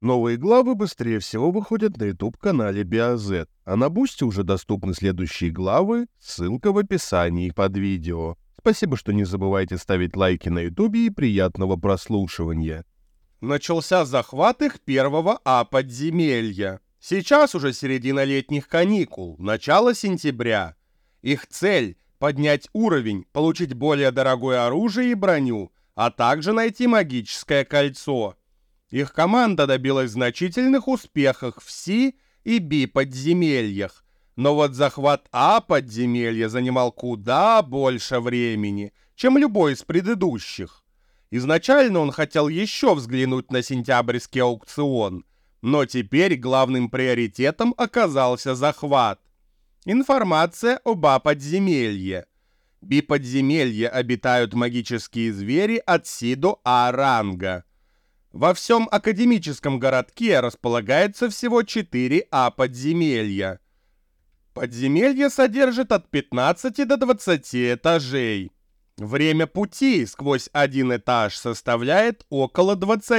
Новые главы быстрее всего выходят на YouTube-канале BioZ, а на Бусти уже доступны следующие главы, ссылка в описании под видео. Спасибо, что не забывайте ставить лайки на YouTube и приятного прослушивания. Начался захват их первого подземелья. Сейчас уже середина летних каникул, начало сентября. Их цель — поднять уровень, получить более дорогое оружие и броню, а также найти магическое кольцо. Их команда добилась значительных успехов в Си и Би подземельях. Но вот захват подземелья занимал куда больше времени, чем любой из предыдущих. Изначально он хотел еще взглянуть на сентябрьский аукцион, но теперь главным приоритетом оказался захват. Информация об подземелье. Би-подземелье обитают магические звери от Си до ранга. Во всем академическом городке располагается всего 4 подземелья. Подземелье содержит от 15 до 20 этажей. Время пути сквозь один этаж составляет около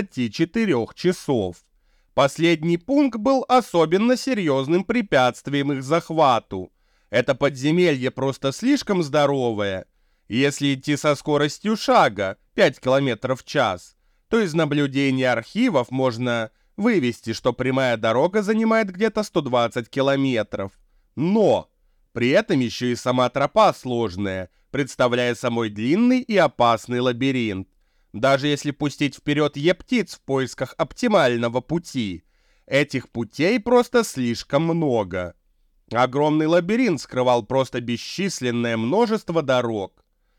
24 часов. Последний пункт был особенно серьезным препятствием их захвату. Это подземелье просто слишком здоровое. Если идти со скоростью шага 5 км в час, то из наблюдения архивов можно вывести, что прямая дорога занимает где-то 120 километров. Но при этом еще и сама тропа сложная, представляя собой длинный и опасный лабиринт. Даже если пустить вперед Е-птиц в поисках оптимального пути, этих путей просто слишком много. Огромный лабиринт скрывал просто бесчисленное множество дорог.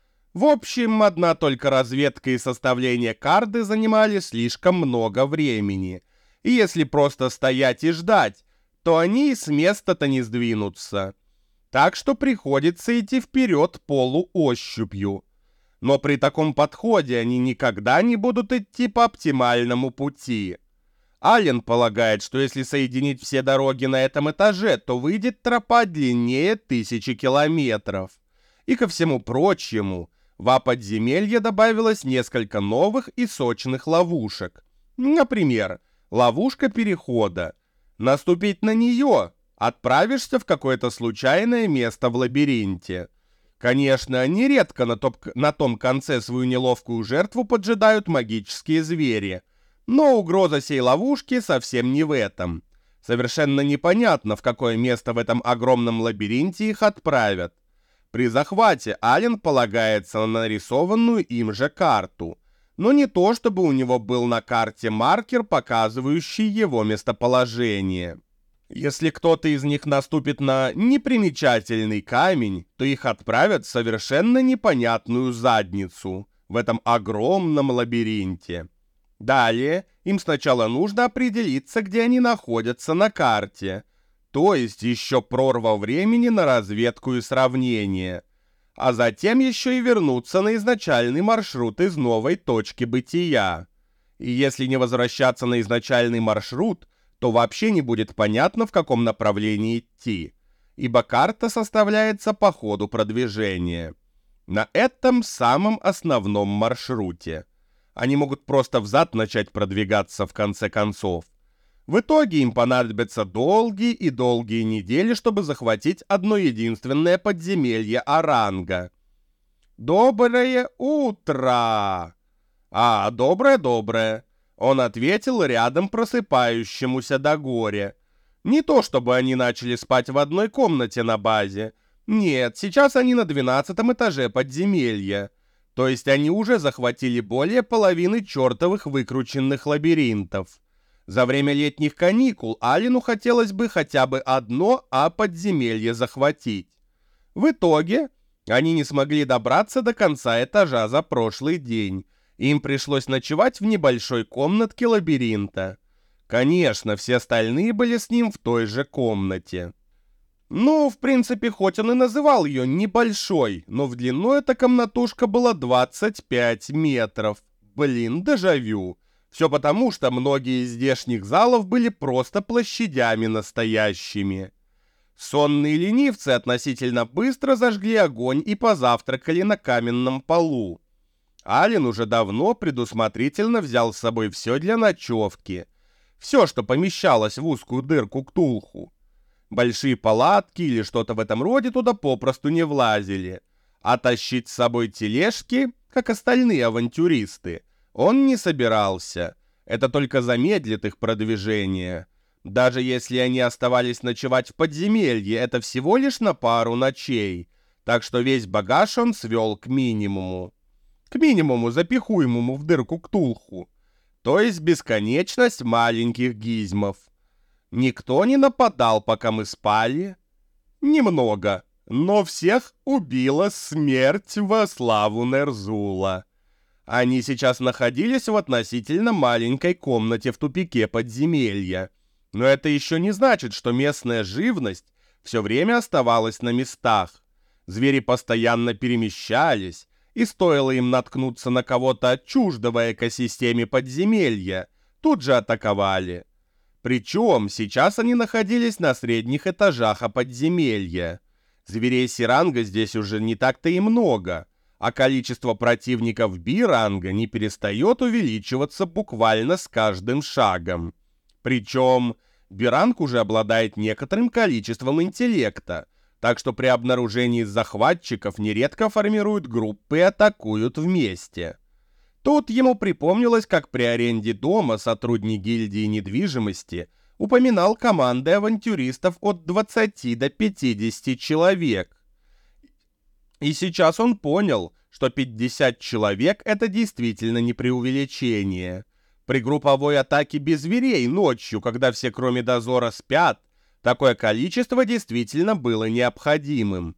В общем, одна только разведка и составление карты занимали слишком много времени. И если просто стоять и ждать, то они и с места-то не сдвинутся. Так что приходится идти вперед полуощупью. Но при таком подходе они никогда не будут идти по оптимальному пути. Ален полагает, что если соединить все дороги на этом этаже, то выйдет тропа длиннее 1000 километров. И ко всему прочему, в подземелье добавилось несколько новых и сочных ловушек. Например, ловушка перехода. Наступить на нее — отправишься в какое-то случайное место в лабиринте. Конечно, нередко на том конце свою неловкую жертву поджидают магические звери. Но угроза сей ловушки совсем не в этом. Совершенно непонятно, в какое место в этом огромном лабиринте их отправят. При захвате Ален полагается на нарисованную им же карту. Но не то, чтобы у него был на карте маркер, показывающий его местоположение. Если кто-то из них наступит на непримечательный камень, то их отправят в совершенно непонятную задницу в этом огромном лабиринте. Далее им сначала нужно определиться, где они находятся на карте, то есть еще прорва времени на разведку и сравнение, а затем еще и вернуться на изначальный маршрут из новой точки бытия. И если не возвращаться на изначальный маршрут, то вообще не будет понятно, в каком направлении идти, ибо карта составляется по ходу продвижения. На этом самом основном маршруте. Они могут просто взад начать продвигаться в конце концов. В итоге им понадобятся долгие и долгие недели, чтобы захватить одно единственное подземелье ранга. «Доброе утро!» «Доброе-доброе!» Он ответил рядом просыпающемуся Дагоре. Не то чтобы они начали спать в одной комнате на базе. Нет, сейчас они на 12 этаже подземелья. То есть они уже захватили более половины чертовых выкрученных лабиринтов. За время летних каникул Алену хотелось бы хотя бы одно подземелье захватить. В итоге они не смогли добраться до конца этажа за прошлый день. Им пришлось ночевать в небольшой комнатке лабиринта. Конечно, все остальные были с ним в той же комнате. Ну, в принципе, хоть он и называл ее небольшой, но в длину эта комнатушка была 25 метров. Блин, дежавю. Все потому, что многие из здешних залов были просто площадями настоящими. Сонные ленивцы относительно быстро зажгли огонь и позавтракали на каменном полу. Ален уже давно предусмотрительно взял с собой все для ночевки. Все, что помещалось в узкую дырку Ктулху. Большие палатки или что-то в этом роде туда попросту не влазили. А тащить с собой тележки, как остальные авантюристы, он не собирался. Это только замедлит их продвижение. Даже если они оставались ночевать в подземелье, это всего лишь на пару ночей. Так что весь багаж он свел к минимуму. К минимуму, запихуемому в дырку Ктулху. То есть бесконечность маленьких гизмов. Никто не нападал, пока мы спали. Немного, но всех убила смерть во славу Нерзула. Они сейчас находились в относительно маленькой комнате в тупике подземелья. Но это еще не значит, что местная живность все время оставалась на местах. Звери постоянно перемещались, и стоило им наткнуться на кого-то чуждого экосистеме подземелья, тут же атаковали. Причем сейчас они находились на средних этажах подземелья. Зверей Си-ранга здесь уже не так-то и много, а количество противников Би-ранга не перестает увеличиваться буквально с каждым шагом. Причем Би-ранг уже обладает некоторым количеством интеллекта, так что при обнаружении захватчиков нередко формируют группы и атакуют вместе. Тут ему припомнилось, как при аренде дома сотрудник гильдии недвижимости упоминал команды авантюристов от 20 до 50 человек. И сейчас он понял, что 50 человек — это действительно не преувеличение. При групповой атаке без зверей ночью, когда все кроме дозора спят, такое количество действительно было необходимым.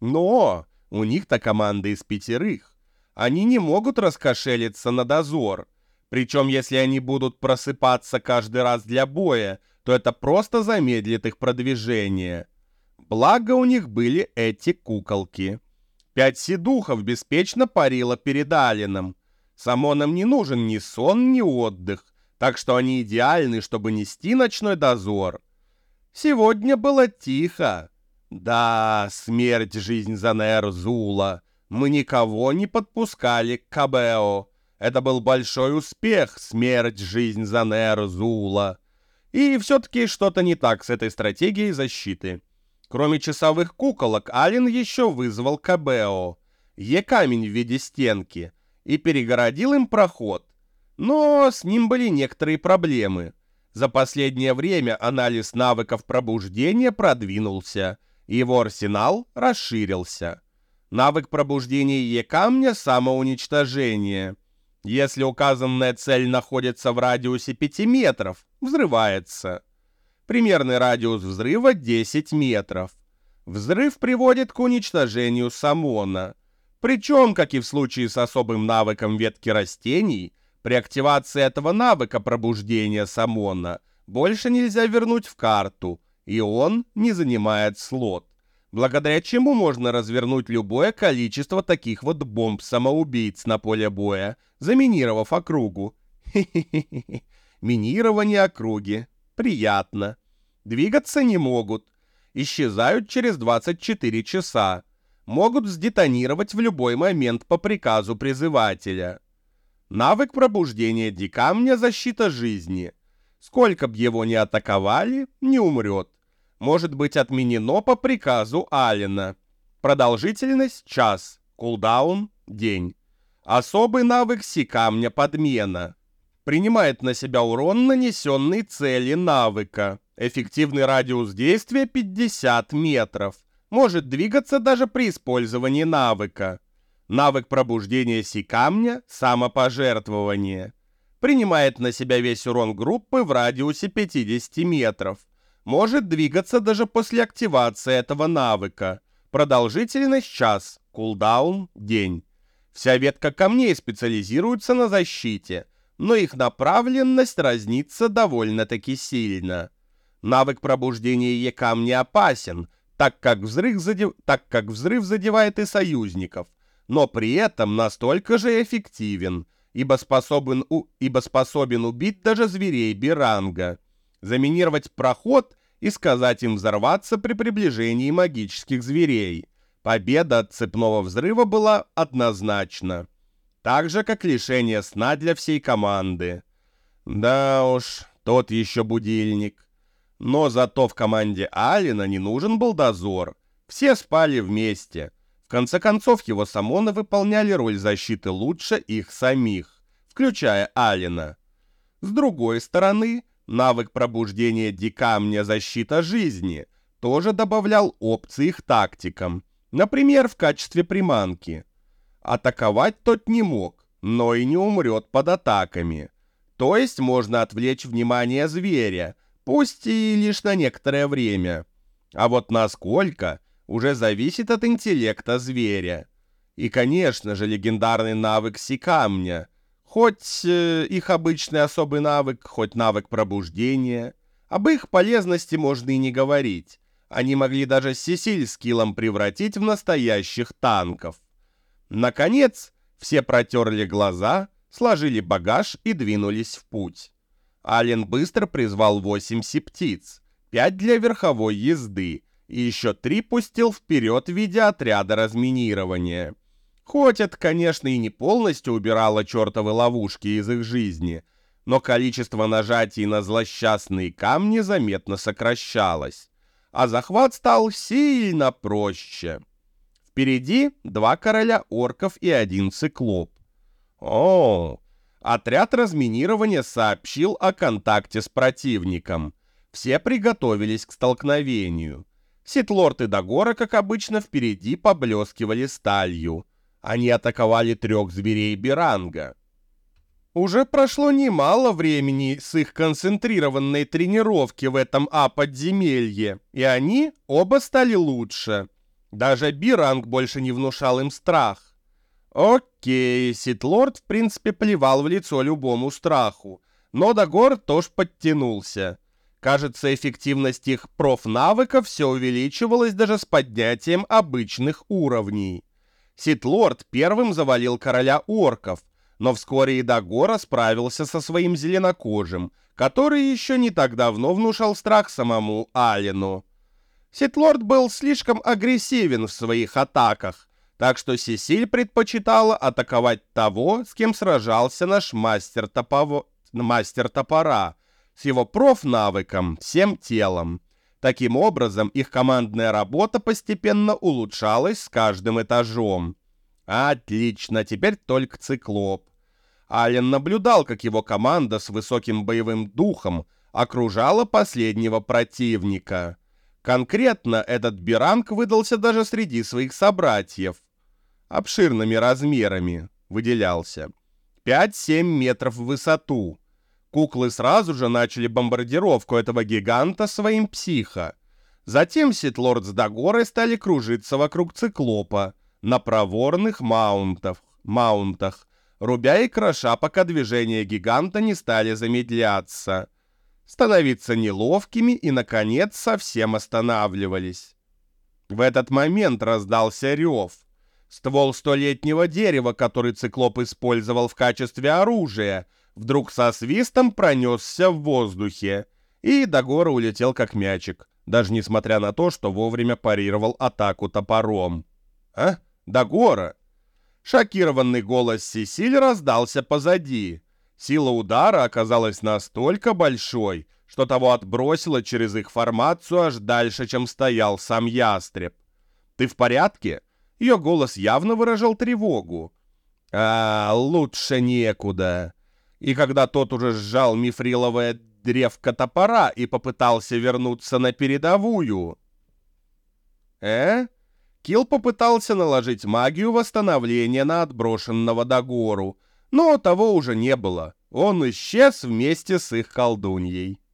Но у них-то команда из 5. Они не могут раскошелиться на дозор. Причем, если они будут просыпаться каждый раз для боя, то это просто замедлит их продвижение. Благо у них были эти куколки. 5 седухов беспечно парило перед Алином. Самонам не нужен ни сон, ни отдых, так что они идеальны, чтобы нести ночной дозор. Сегодня было тихо. Да, смерть, жизнь за Нерзула. Мы никого не подпускали к Кабео. Это был большой успех, смерть, жизнь за Нерзула. И все-таки что-то не так с этой стратегией защиты. Кроме часовых куколок, Ален еще вызвал Кабео, Е-камень в виде стенки, и перегородил им проход. Но с ним были некоторые проблемы. За последнее время анализ навыков пробуждения продвинулся, и его арсенал расширился. Навык пробуждения Е-камня — самоуничтожение. Если указанная цель находится в радиусе 5 метров, взрывается. Примерный радиус взрыва — 10 метров. Взрыв приводит к уничтожению самона. Причем, как и в случае с особым навыком ветки растений, при активации этого навыка пробуждения самона больше нельзя вернуть в карту, и он не занимает слот, благодаря чему можно развернуть любое количество таких вот бомб-самоубийц на поле боя, заминировав округу. Хе-хе-хе. Минирование округи. Приятно. Двигаться не могут. Исчезают через 24 часа. Могут сдетонировать в любой момент по приказу призывателя. Навык пробуждения Дикамня — защита жизни. Сколько б его ни атаковали, не умрет. Может быть отменено по приказу Алена. Продолжительность — час. Кулдаун — день. Особый навык Си-камня — подмена. Принимает на себя урон, нанесенный цели навыка. Эффективный радиус действия — 50 метров. Может двигаться даже при использовании навыка. Навык пробуждения Си-камня — самопожертвование. Принимает на себя весь урон группы в радиусе 50 метров. Может двигаться даже после активации этого навыка. Продолжительность — час. Кулдаун — день. Вся ветка камней специализируется на защите, но их направленность разнится довольно-таки сильно. Навык пробуждения Е-камня опасен, так как взрыв задевает и союзников, но при этом настолько же эффективен, ибо способен убить даже зверей Би-ранга, заминировать проход и сказать им взорваться при приближении магических зверей. Победа от цепного взрыва была однозначна. Так же, как лишение сна для всей команды. Да уж, Тот еще будильник. Но зато в команде Алина не нужен был дозор. Все спали вместе. В конце концов, его самоны выполняли роль защиты лучше их самих, включая Алина. С другой стороны, навык пробуждения Дикамня «Защита жизни» тоже добавлял опции их тактикам, например, в качестве приманки. Атаковать тот не мог, но и не умрет под атаками. То есть можно отвлечь внимание зверя, пусть и лишь на некоторое время. А вот насколько уже зависит от интеллекта зверя. И, конечно же, легендарный навык Сикамня. Хоть их обычный особый навык, хоть навык пробуждения. Об их полезности можно и не говорить. Они могли даже Сесиль скиллом превратить в настоящих танков. Наконец, все протерли глаза, сложили багаж и двинулись в путь. Ален быстро призвал 8 септиц, 5 для верховой езды, и еще 3 пустил вперед в виде отряда разминирования. Хоть это, конечно, и не полностью убирало чертовы ловушки из их жизни, но количество нажатий на злосчастные камни заметно сокращалось, а захват стал сильно проще. Впереди 2 короля орков и 1 циклоп. Отряд разминирования сообщил о контакте с противником. Все приготовились к столкновению. Ситлорд и Дагора, как обычно, впереди поблескивали сталью. Они атаковали 3 зверей Биранга. Уже прошло немало времени с их концентрированной тренировки в этом подземелье, и они оба стали лучше. Даже Биранг больше не внушал им страх. Окей, Ситлорд в принципе плевал в лицо любому страху, но Дагор тоже подтянулся. Кажется, эффективность их профнавыков все увеличивалась даже с поднятием обычных уровней. Ситлорд первым завалил короля орков, но вскоре и Дагора справился со своим зеленокожим, который еще не так давно внушал страх самому Алену. Ситлорд был слишком агрессивен в своих атаках, так что Сесиль предпочитала атаковать того, с кем сражался наш мастер топора, с его профнавыком всем телом. Таким образом, их командная работа постепенно улучшалась с каждым этажом. Отлично, теперь только циклоп. Ален наблюдал, как его команда с высоким боевым духом окружала последнего противника. Конкретно этот Биранг выдался даже среди своих собратьев. Обширными размерами выделялся. 5-7 метров в высоту. Куклы сразу же начали бомбардировку этого гиганта своим психо. Затем Ситлорд с Дагорой стали кружиться вокруг циклопа на проворных маунтах, рубя и кроша, пока движения гиганта не стали замедляться, становиться неловкими и, наконец, совсем останавливались. В этот момент раздался рев. Ствол столетнего дерева, который циклоп использовал в качестве оружия, вдруг со свистом пронесся в воздухе, и Дагора улетел как мячик, даже несмотря на то, что вовремя парировал атаку топором. Дагора? Шокированный голос Сесиль раздался позади. Сила удара оказалась настолько большой, что того отбросило через их формацию аж дальше, чем стоял сам ястреб. «Ты в порядке?» Ее голос явно выражал тревогу. Лучше некуда. И когда тот уже сжал мифриловое древко топора и попытался вернуться на передовую... Килл попытался наложить магию восстановления на отброшенного Дагору, но того уже не было. Он исчез вместе с их колдуньей.